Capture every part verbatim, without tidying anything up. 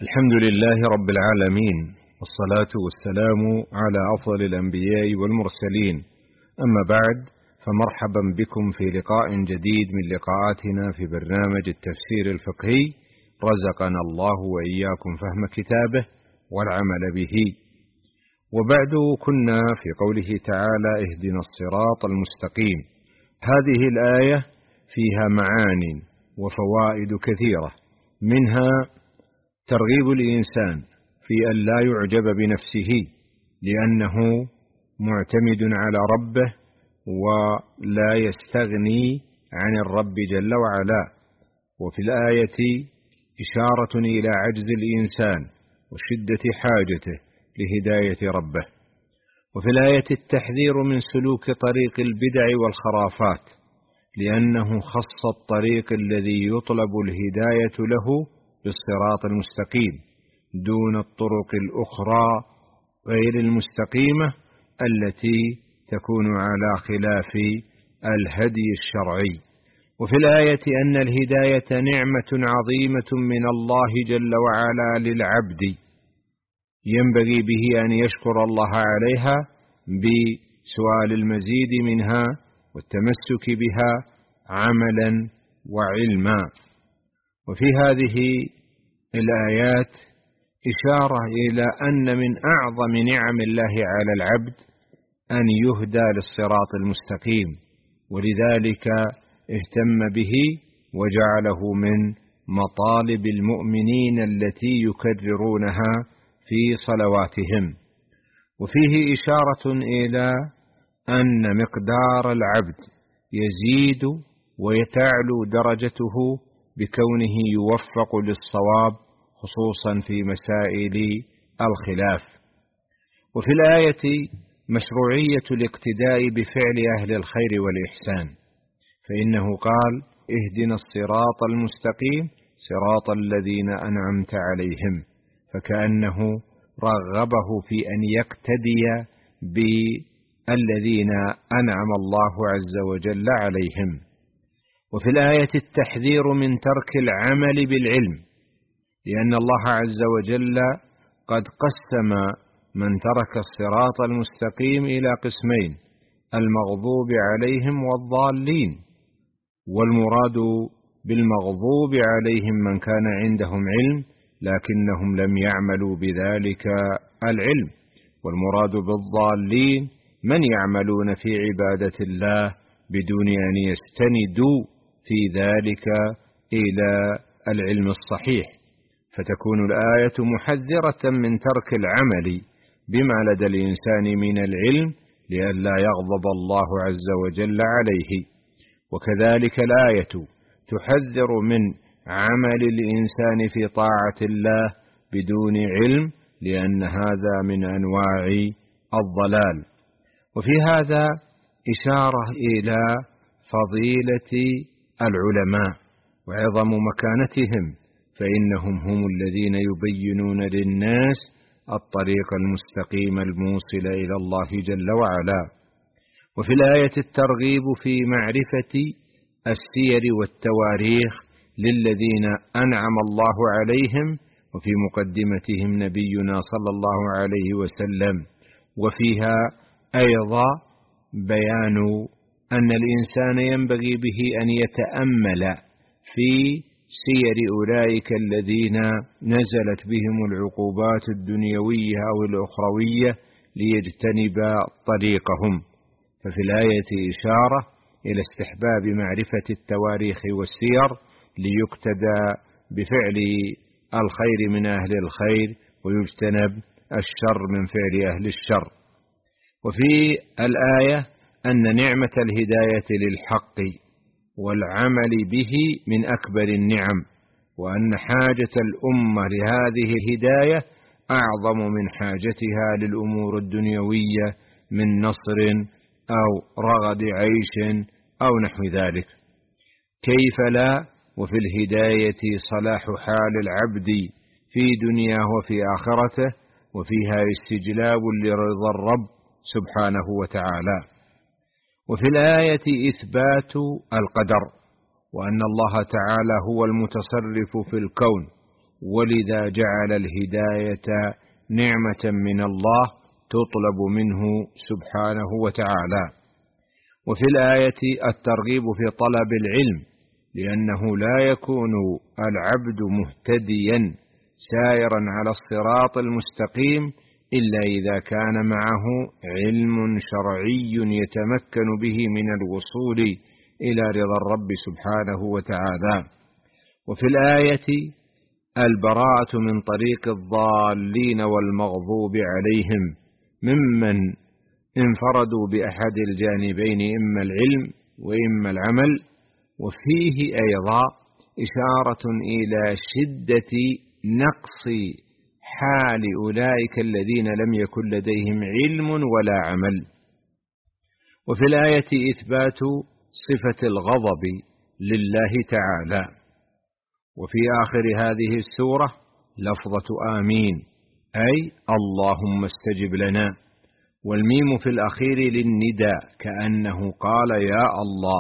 الحمد لله رب العالمين، والصلاة والسلام على أفضل الأنبياء والمرسلين. أما بعد، فمرحبا بكم في لقاء جديد من لقاءاتنا في برنامج التفسير الفقهي، رزقنا الله وإياكم فهم كتابه والعمل به. وبعد، كنا في قوله تعالى: اهدنا الصراط المستقيم. هذه الآية فيها معان وفوائد كثيرة، منها ترغيب الإنسان في أن لا يعجب بنفسه، لأنه معتمد على ربه ولا يستغني عن الرب جل وعلا. وفي الآية إشارة إلى عجز الإنسان وشدة حاجته لهداية ربه. وفي الآية التحذير من سلوك طريق البدع والخرافات، لأنه خص الطريق الذي يطلب الهداية له بالصراط المستقيم دون الطرق الأخرى غير المستقيمة التي تكون على خلاف الهدي الشرعي. وفي الآية أن الهداية نعمة عظيمة من الله جل وعلا للعبد، ينبغي به أن يشكر الله عليها بسؤال المزيد منها والتمسك بها عملا وعلما. وفي هذه الآيات إشارة إلى أن من أعظم نعم الله على العبد أن يهدى للصراط المستقيم، ولذلك اهتم به وجعله من مطالب المؤمنين التي يكررونها في صلواتهم. وفيه إشارة إلى أن مقدار العبد يزيد ويتعلو درجته بكونه يوفق للصواب، خصوصا في مسائل الخلاف. وفي الآية مشروعية الاقتداء بفعل أهل الخير والإحسان، فإنه قال: اهدنا الصراط المستقيم صراط الذين أنعمت عليهم، فكأنه رغبه في أن يقتدي بالذين أنعم الله عز وجل عليهم. وفي الآية التحذير من ترك العمل بالعلم، لأن الله عز وجل قد قسم من ترك الصراط المستقيم إلى قسمين: المغضوب عليهم والضالين. والمراد بالمغضوب عليهم من كان عندهم علم لكنهم لم يعملوا بذلك العلم، والمراد بالضالين من يعملون في عبادة الله بدون أن يستندوا في ذلك إلى العلم الصحيح. فتكون الآية محذرة من ترك العمل بما لدى الإنسان من العلم لئلا يغضب الله عز وجل عليه. وكذلك الآية تحذر من عمل الإنسان في طاعة الله بدون علم، لأن هذا من أنواع الضلال. وفي هذا إشارة إلى فضيلة العلماء وعظم مكانتهم، فإنهم هم الذين يبينون للناس الطريق المستقيم الموصل إلى الله جل وعلا. وفي الآية الترغيب في معرفة السير والتواريخ للذين أنعم الله عليهم، وفي مقدمتهم نبينا صلى الله عليه وسلم. وفيها أيضا بيان أن الإنسان ينبغي به أن يتأمل في سير أولئك الذين نزلت بهم العقوبات الدنيوية أو الأخروية ليجتنب طريقهم. ففي الآية إشارة إلى استحباب معرفة التواريخ والسير ليقتدى بفعل الخير من أهل الخير ويجتنب الشر من فعل أهل الشر. وفي الآية أن نعمة الهداية للحق والعمل به من أكبر النعم، وأن حاجة الأمة لهذه الهداية أعظم من حاجتها للأمور الدنيوية من نصر أو رغد عيش أو نحو ذلك. كيف لا وفي الهداية صلاح حال العبد في دنياه وفي آخرته، وفيها استجلاب لرضا الرب سبحانه وتعالى. وفي الآية إثبات القدر، وأن الله تعالى هو المتصرف في الكون، ولذا جعل الهداية نعمة من الله تطلب منه سبحانه وتعالى. وفي الآية الترغيب في طلب العلم، لأنه لا يكون العبد مهتديا سائرا على الصراط المستقيم إلا إذا كان معه علم شرعي يتمكن به من الوصول إلى رضا الرب سبحانه وتعالى. وفي الآية البراءة من طريق الضالين والمغضوب عليهم ممن انفردوا بأحد الجانبين إما العلم وإما العمل. وفيه أيضا إشارة إلى شدة نقص حال أولئك الذين لم يكن لديهم علم ولا عمل. وفي الآية إثبات صفة الغضب لله تعالى. وفي آخر هذه السورة لفظة آمين، أي اللهم استجب لنا، والميم في الأخير للنداء كأنه قال يا الله.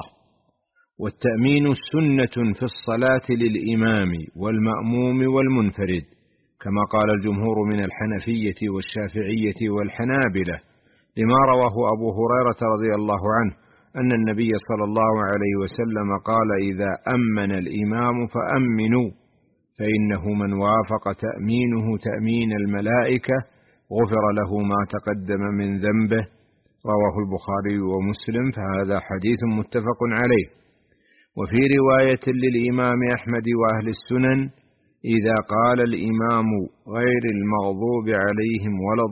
والتأمين سنة في الصلاة للإمام والمأموم والمنفرد، كما قال الجمهور من الحنفية والشافعية والحنابلة، لما رواه أبو هريرة رضي الله عنه أن النبي صلى الله عليه وسلم قال إذا أمن الإمام فأمنوا، فإنه من وافق تأمينه تأمين الملائكة غفر له ما تقدم من ذنبه. رواه البخاري ومسلم، فهذا حديث متفق عليه. وفي رواية للإمام أحمد وأهل السنن إذا قال الإمام غير المغضوب عليهم ولا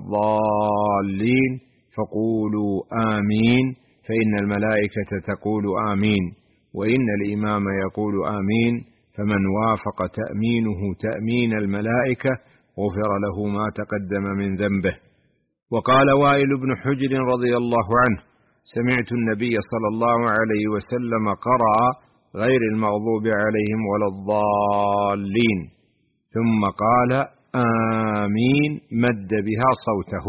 الضالين فقولوا آمين، فإن الملائكة تقول آمين، وإن الإمام يقول آمين، فمن وافق تأمينه تأمين الملائكة غفر له ما تقدم من ذنبه. وقال وائل بن حجر رضي الله عنه سمعت النبي صلى الله عليه وسلم قرأ غير المغضوب عليهم ولا الضالين ثم قال آمين مد بها صوته.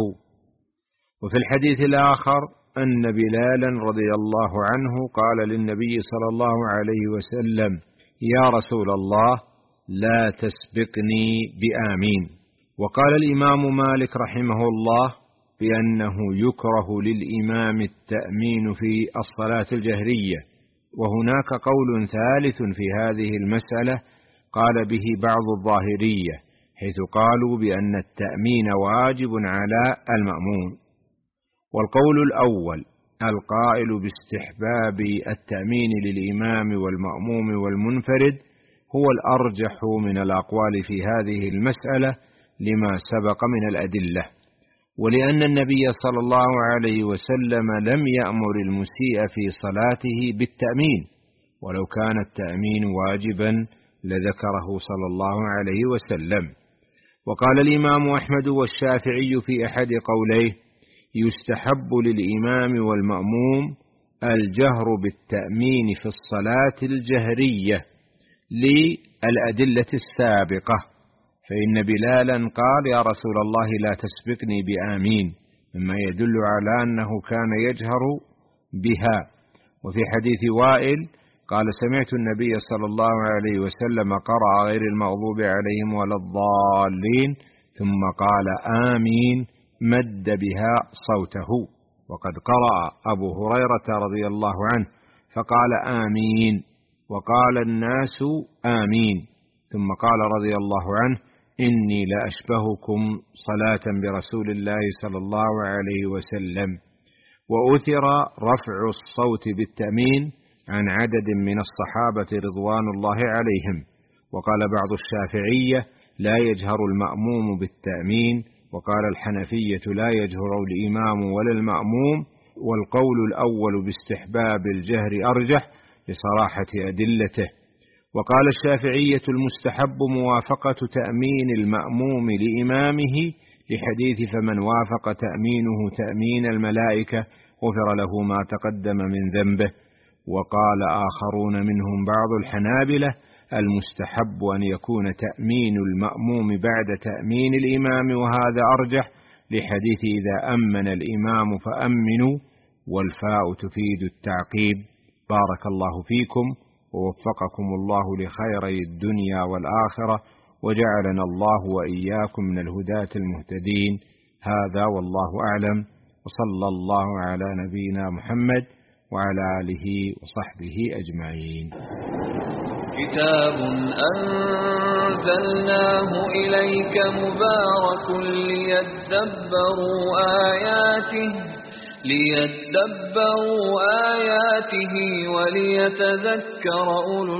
وفي الحديث الآخر أن بلالا رضي الله عنه قال للنبي صلى الله عليه وسلم يا رسول الله لا تسبقني بآمين. وقال الإمام مالك رحمه الله بأنه يكره للإمام التأمين في الصلاة الجهرية. وهناك قول ثالث في هذه المسألة قال به بعض الظاهرية، حيث قالوا بأن التأمين واجب على المأمون. والقول الأول القائل باستحباب التأمين للإمام والمأموم والمنفرد هو الأرجح من الأقوال في هذه المسألة لما سبق من الأدلة، ولأن النبي صلى الله عليه وسلم لم يأمر المسيء في صلاته بالتأمين، ولو كان التأمين واجبا لذكره صلى الله عليه وسلم. وقال الإمام أحمد والشافعي في أحد قوليه يستحب للإمام والمأموم الجهر بالتأمين في الصلاة الجهرية للأدلة السابقة، فإن بلالا قال يا رسول الله لا تسبقني بآمين، مما يدل على أنه كان يجهر بها. وفي حديث وائل قال سمعت النبي صلى الله عليه وسلم قرأ غير المغضوب عليهم ولا الضالين ثم قال آمين مد بها صوته. وقد قرأ أبو هريرة رضي الله عنه فقال آمين، وقال الناس آمين، ثم قال رضي الله عنه إني لأشبهكم صلاة برسول الله صلى الله عليه وسلم. وأثر رفع الصوت بالتأمين عن عدد من الصحابة رضوان الله عليهم. وقال بعض الشافعية لا يجهر المأموم بالتأمين، وقال الحنفية لا يجهر الإمام ولا المأموم، والقول الأول باستحباب الجهر أرجح لصراحة أدلته. وقال الشافعية المستحب موافقة تأمين المأموم لإمامه لحديث فمن وافق تأمينه تأمين الملائكة غفر له ما تقدم من ذنبه. وقال آخرون منهم بعض الحنابلة المستحب أن يكون تأمين المأموم بعد تأمين الإمام، وهذا أرجح لحديث إذا أمن الإمام فأمنوا، والفاء تفيد التعقيب. بارك الله فيكم ووفقكم الله لخيري الدنيا والآخرة، وجعلنا الله وإياكم من الهداة المهتدين. هذا والله أعلم، وصلى الله على نبينا محمد وعلى آله وصحبه أجمعين. كتاب أنزلناه إليك مبارك ليدبروا آياته ليدبروا آياته وليتذكر أولو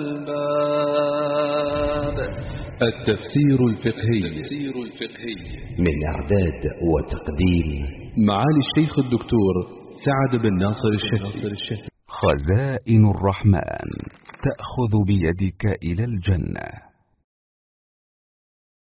الألباب. التفسير الفقهي من إعداد وتقديم معالي الشيخ الدكتور سعد بن ناصر الشهري. خزائن الرحمن تأخذ بيدك إلى الجنة.